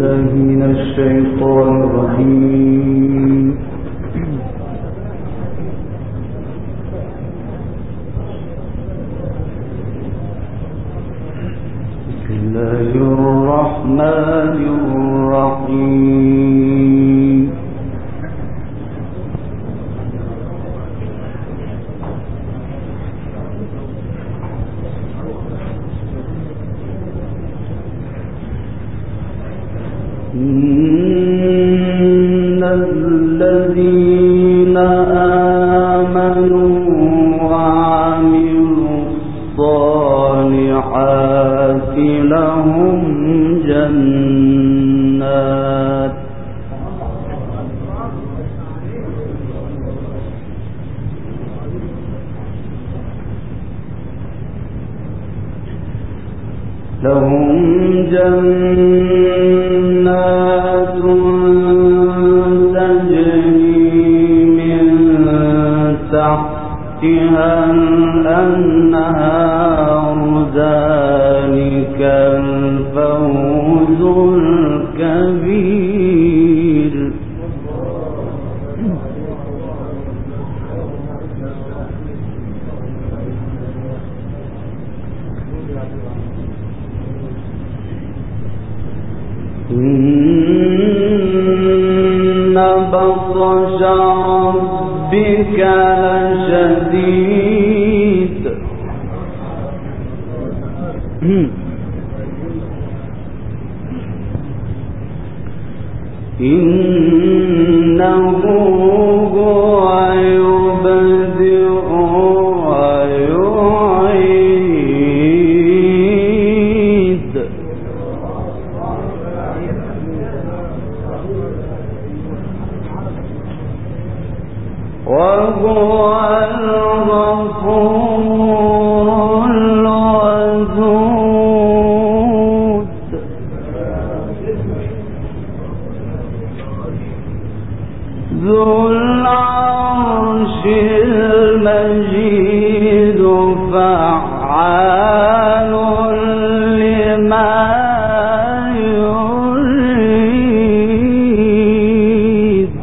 بالله من الشيطان الرجيم. بسم الله الرحمن الرحيم. إن الذين آمنوا وعملوا الصالحات لهم جنات تجري من تحتها الأنهار ذلك الفوز الكبير. إن بطش ربك لشديد. إنه هو يبدئ ويعيد وهو الغفور الودود. ذو العرش المجيد فعال لما يريد.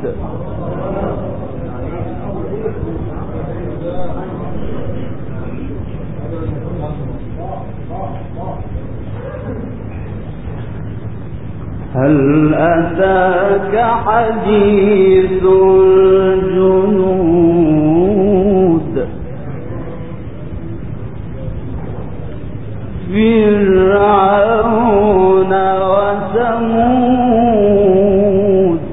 هل أتاك حديث الجنود؟ فرعون وثمود.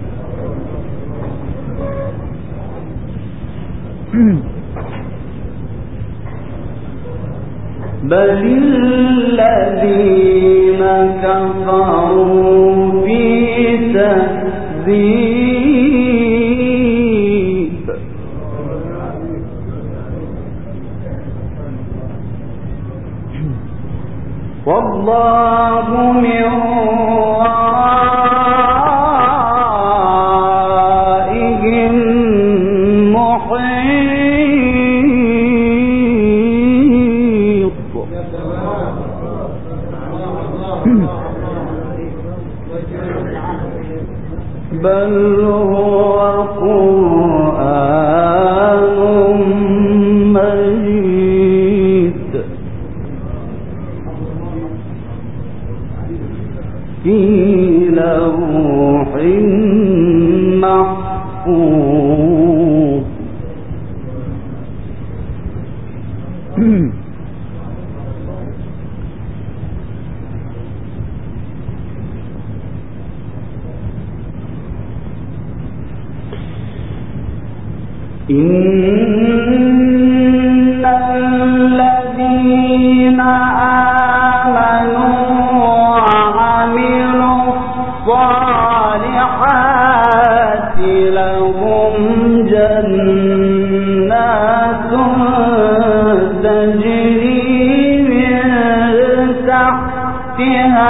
بل الذين كفروا في تكذيب. والله من ورائهم محيط. بل هو قرآن مجيد في لوح محفوظ. إن الذين آمنوا وعملوا الصالحات لهم جنات تجري من تحتها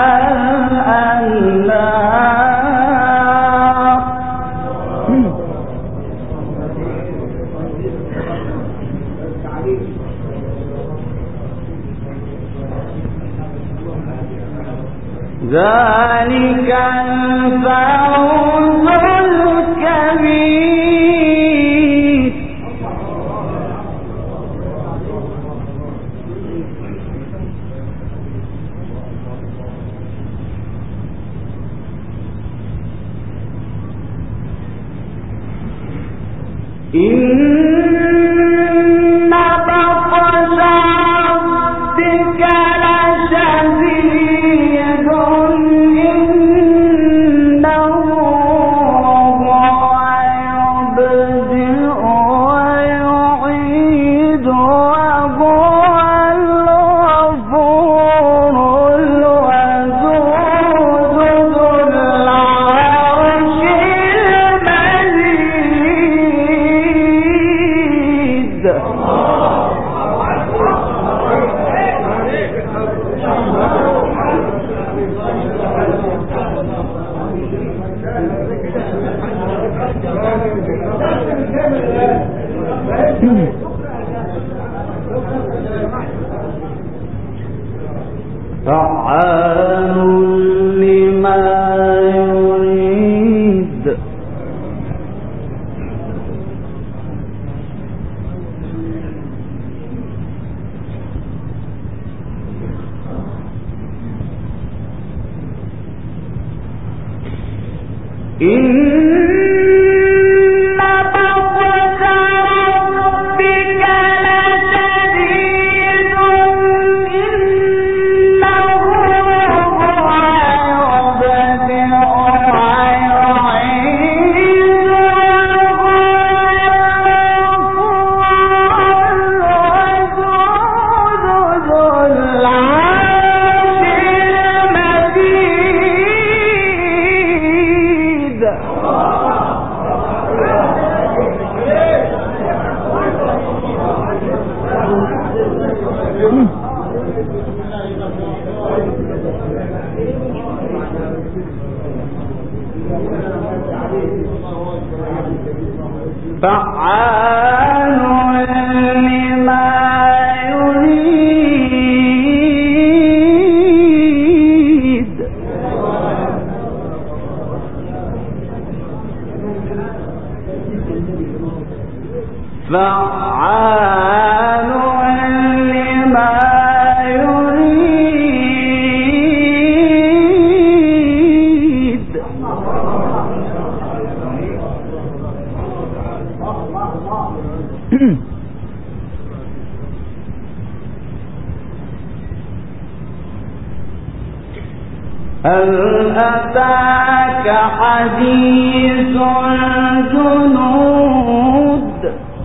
الأنهار. ذلك الفوز الكبير. إن بطش ربك لشديد إنه هو يبدئ ويعيد وهو الغفور الودود ذو العرش المجيد. فعال لما يريد. إن بطش ربك لشديد إنه هو يبدئ ويعيد وهو الغفور الودود ذو العرش المجيد. فعال لما يريد. فعال لما يريد. هل أتاك حديث الجنود؟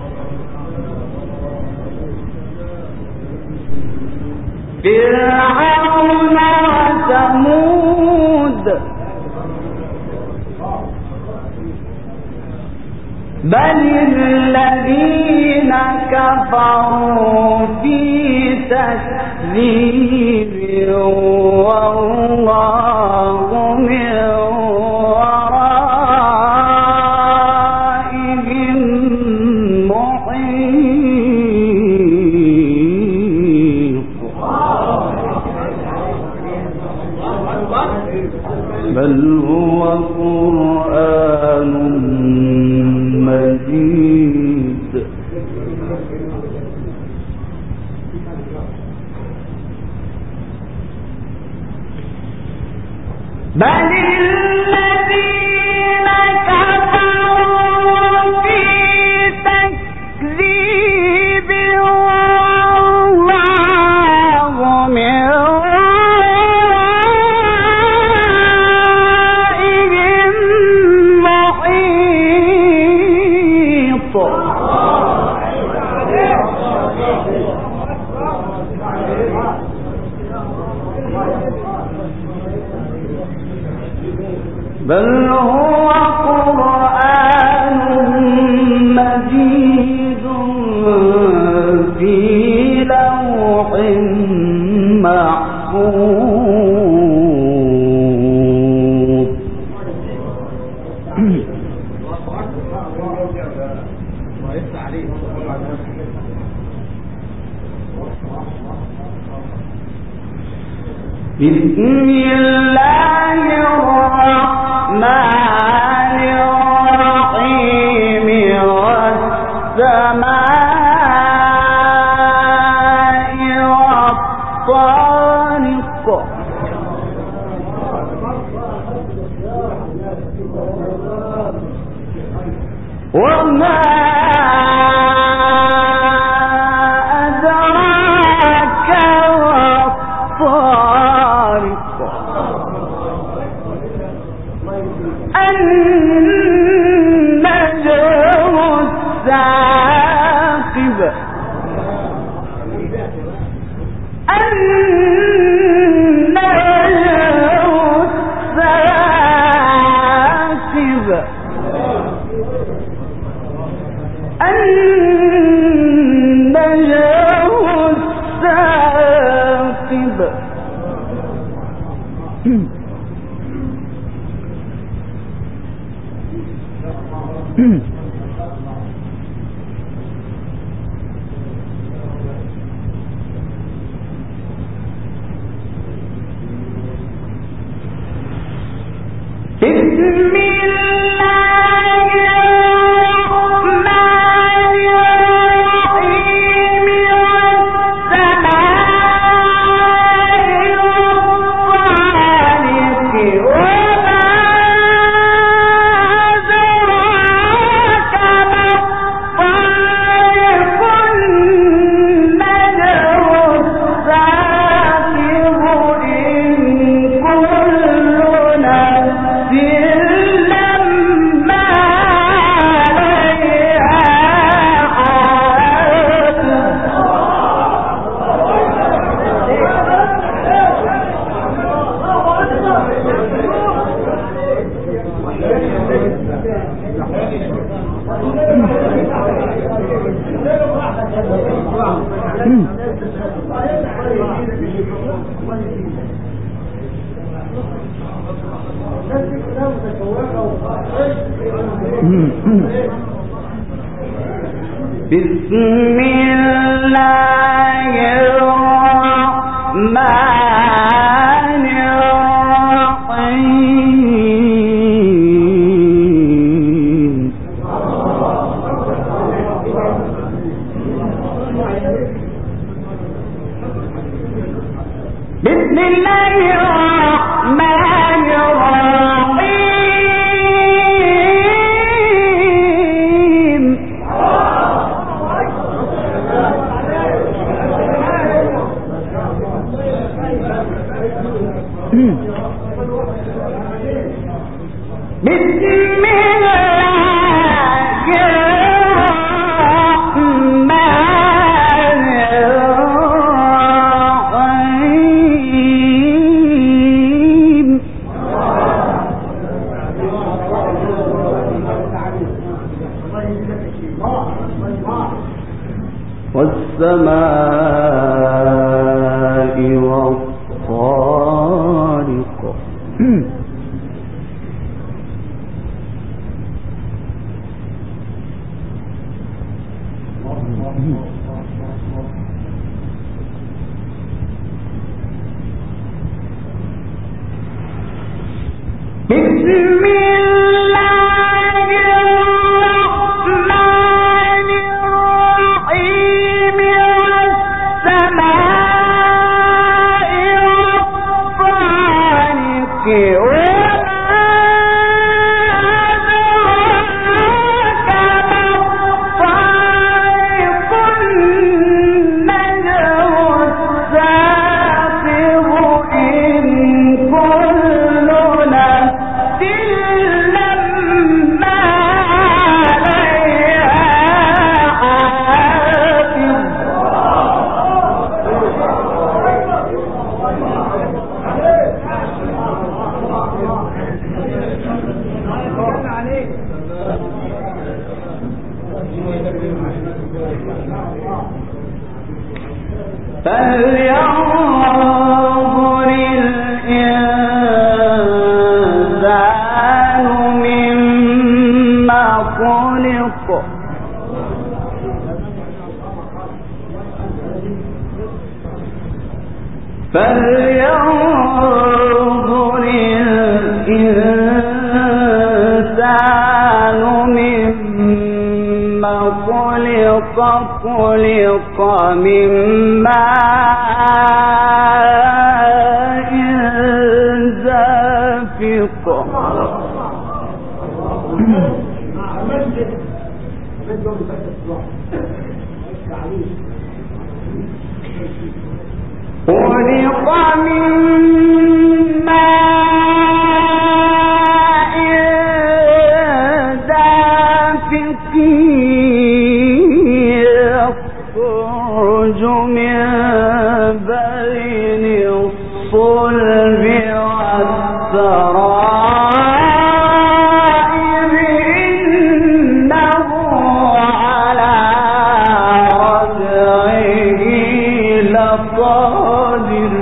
فرعون وثمود بل الذين كفروا في تكذيب والله من ورائهم محيط. بل هو قرآن مجيد. بل الذين كفروا في تكذيب والله من ورائهم محيط. بل هو قرآن مجيد في لوح محفوظ. فلينظر الإنسان مما خلق من ماء دافق خلق من ماء دافق يخرج من بين الصلب والترائب إنه على رجعه لقادر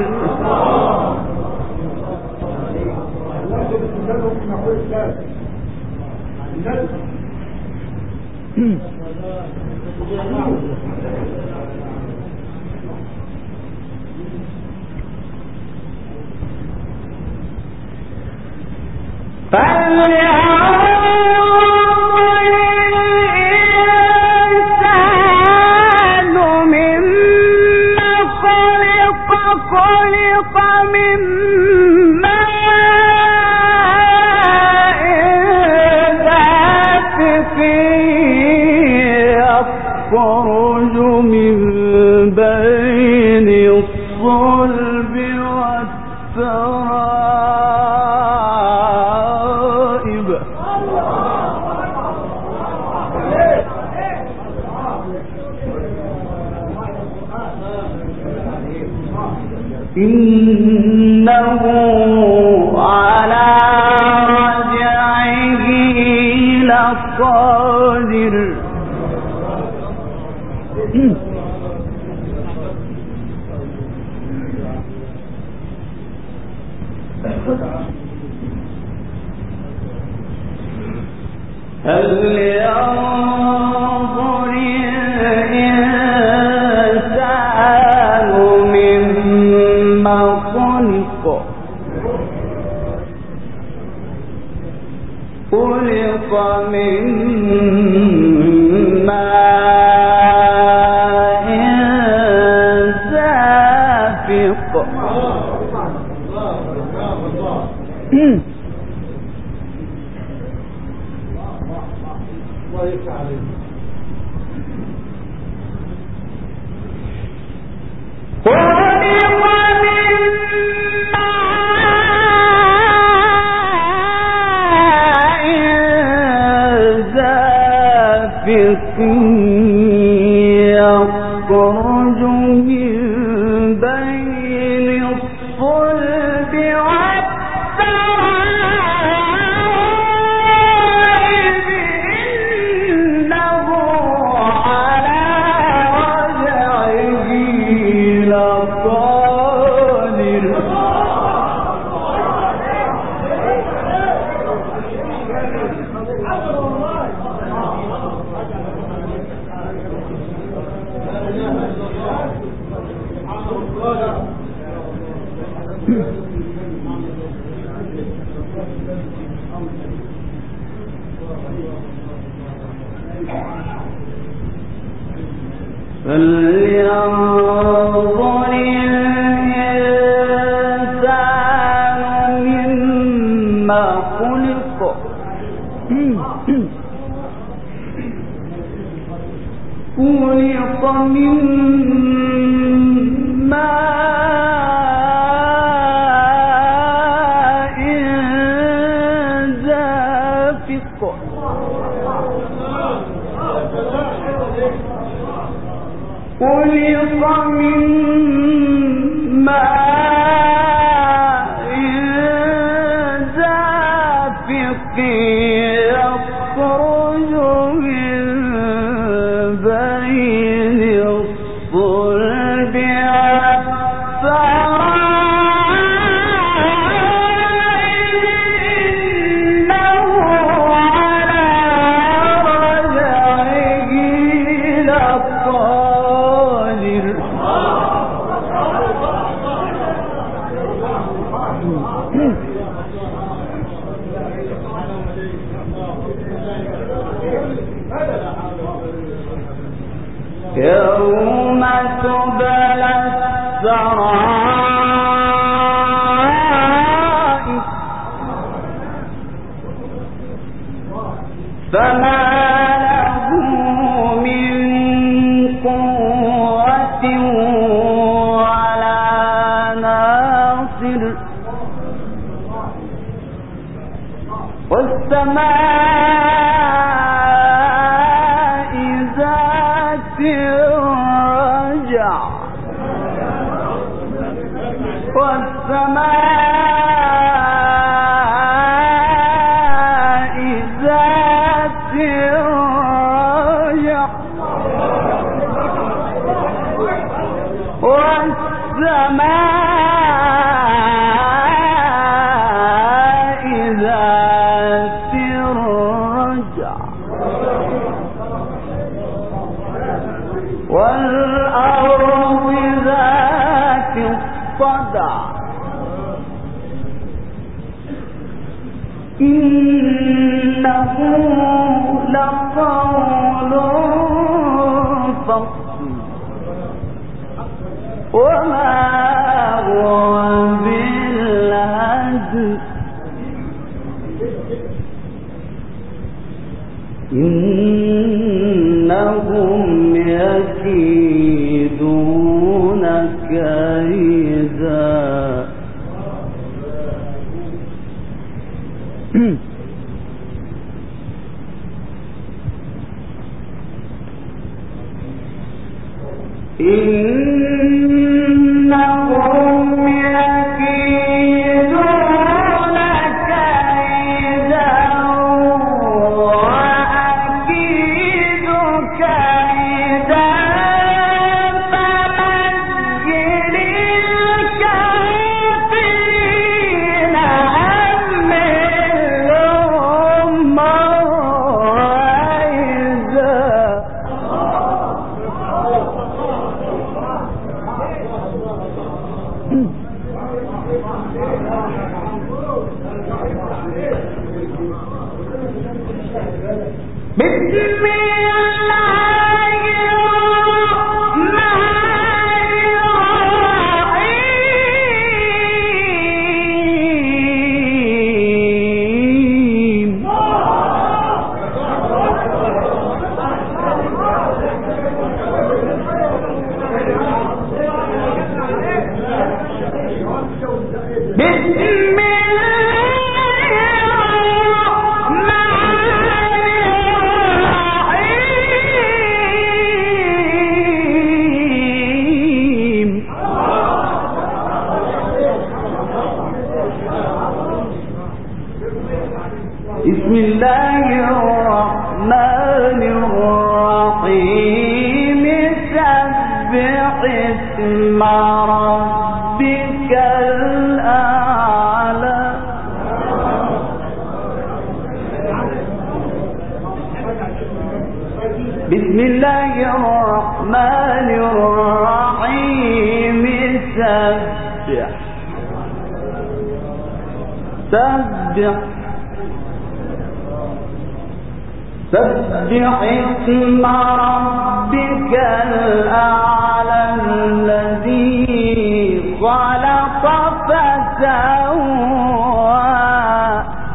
يخرج من بين الصلب والترائب إنه على رجعه لقادر هل ينظر الإنسان مما خلق من ماء دافق يخرج من بين الصلب والترائب إنه على رجعه لقادر فلينظر الإنسان مما خلق من ماء دافق خلق من ماء دافق يخرج من بين الصلب والترائب إنه على رجعه لقادر يوم تبلى السرائر فما له من قوة ولا ناصر والسماء ذات الرجع والسماء ذات الرجع والسماء ذات الرجع والأرض ذات الصدع إنه لقول فصل وما هو بالهزل إنهم يكيدون كيدا إنهم يكيدون كيدا وأكيد كيدا فمهل الكافرين أمهلهم موعظة بسم الله الرحمن الرحيم بسم الله الرحمن الرحيم سبح اسم ربك الأعلى بسم الله الرحمن الرحيم سبح اسم ربك الأعلى الذي خلق فسوى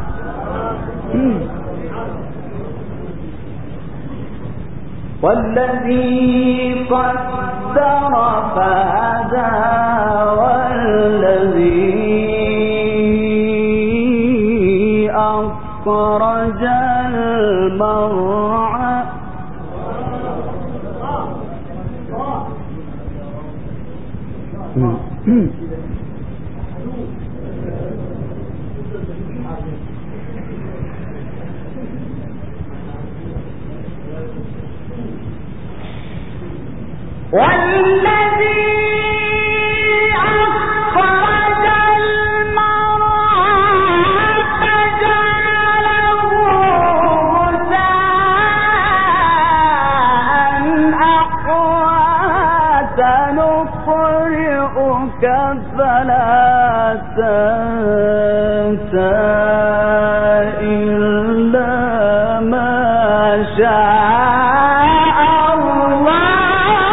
والذي قدر فهدى والذي أخرج المرعى والذي أخرج المرعى فجعله غثاء أحوى سنقرئك فلا تنسى إلا ما شاء الله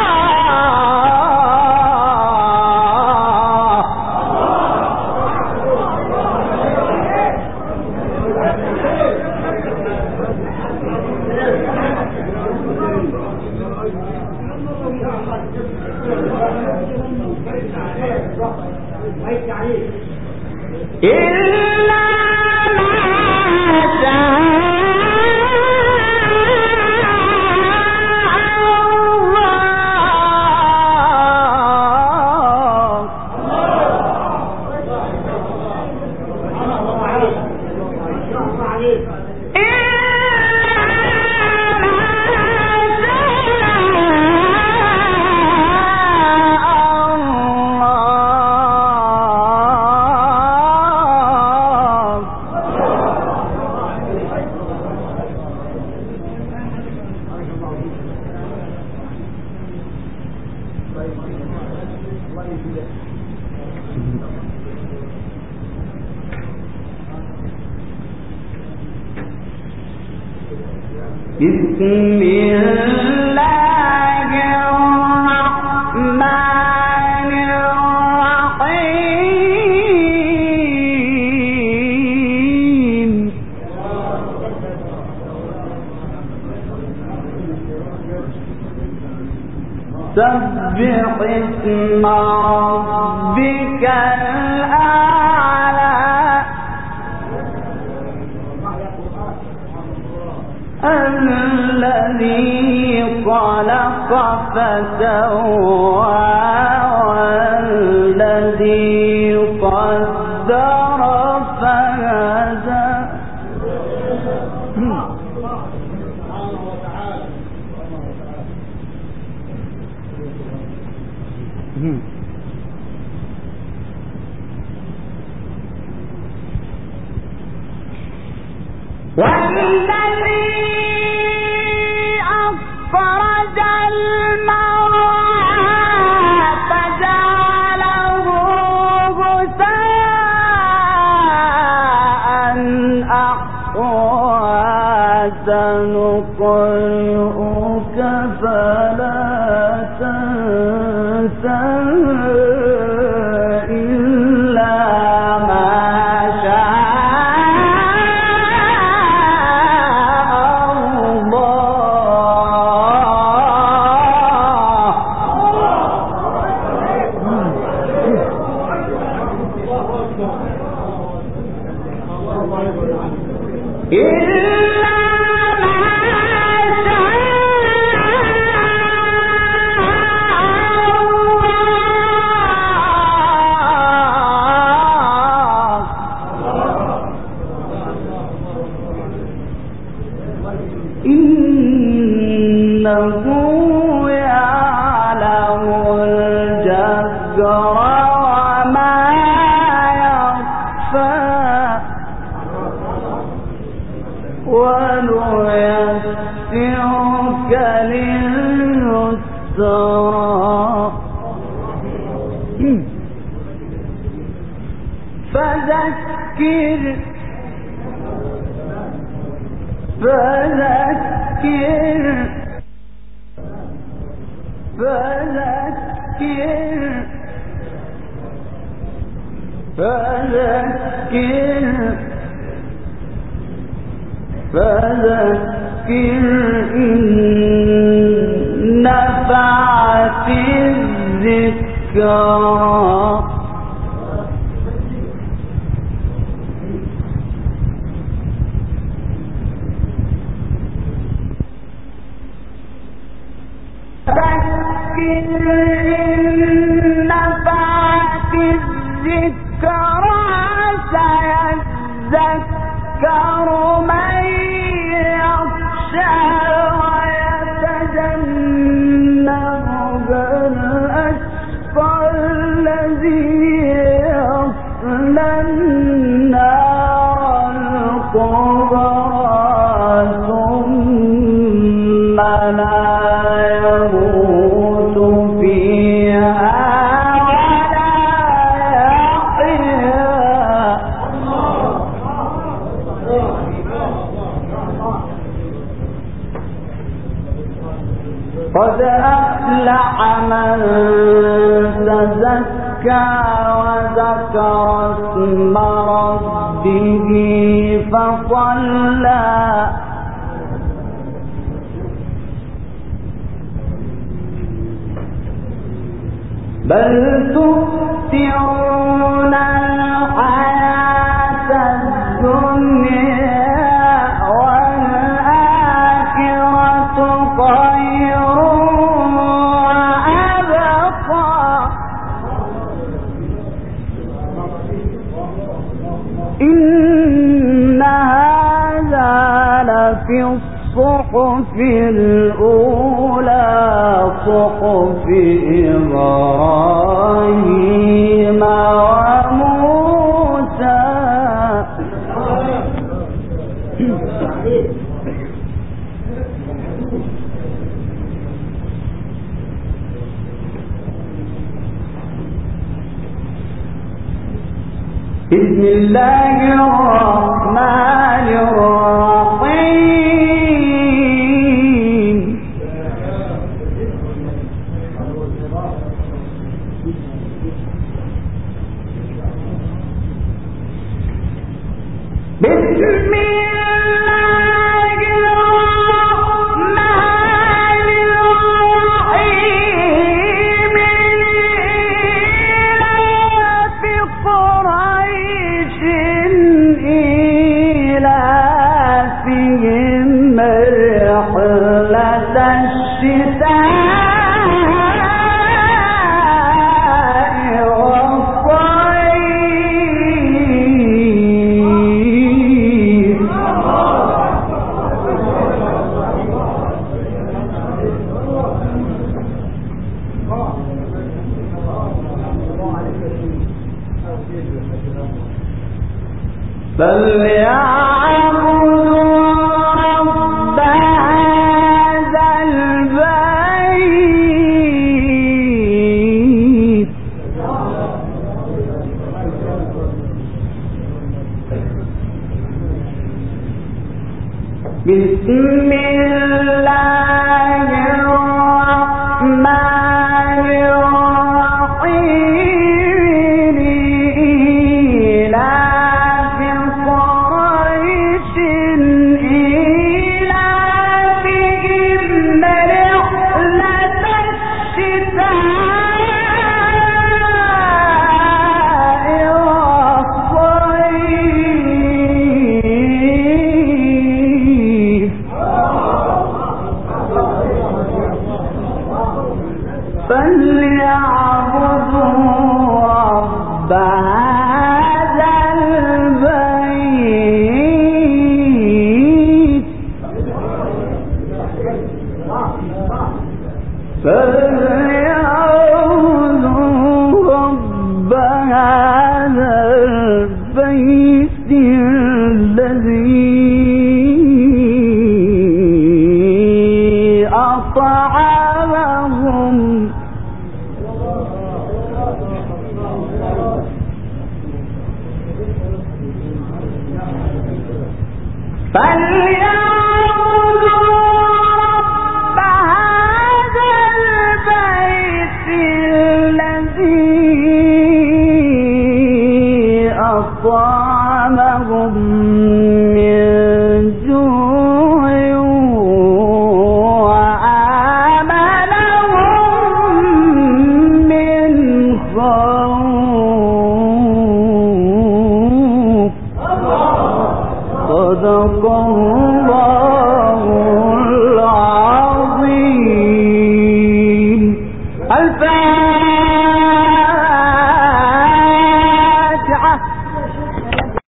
بسم الله الرحمن الرحيم سبح اسم ربك الأعلى الذي خلق فسوى والذي قدر فهدى والذي أخرج المرعى فجعله غثاء أحوى سنقرئك فلا تنسى إلا ما إنه يعلم الجهر وما يخفى ونيسرك لليسرى فذكر فذكر إن نفعت الذكرى سيذكر من يخشى ويتجنبها الأشقى الذي يصلى النار الكبرى ثم لا يموت فيها قد أفلح من تزكى وذكر اسم ربه فصلى بل تؤثرون الحياة الدنيا والآخرة خير إن هذا الصحف الأولى صحف إبراهيم وموسى. بسم الله الرحمن الرحيم. بسم الله الرحمن الرحيم. إيلاف قريش إيلافهم رحلة الشتاء فليعبدوا رب هذا البيت. بسم الله الرحمن الرحيم. إيلاف قريش إيلافهم رحلة الشتاء والصيف. فليعبدوا رب هذا البيت. فليعبدوا رب هذا البيت الذي أطعمهم فليعبدوا رب هذا البيت الذي أطعمهم من جوع وآمنهم من خوف. صدق الله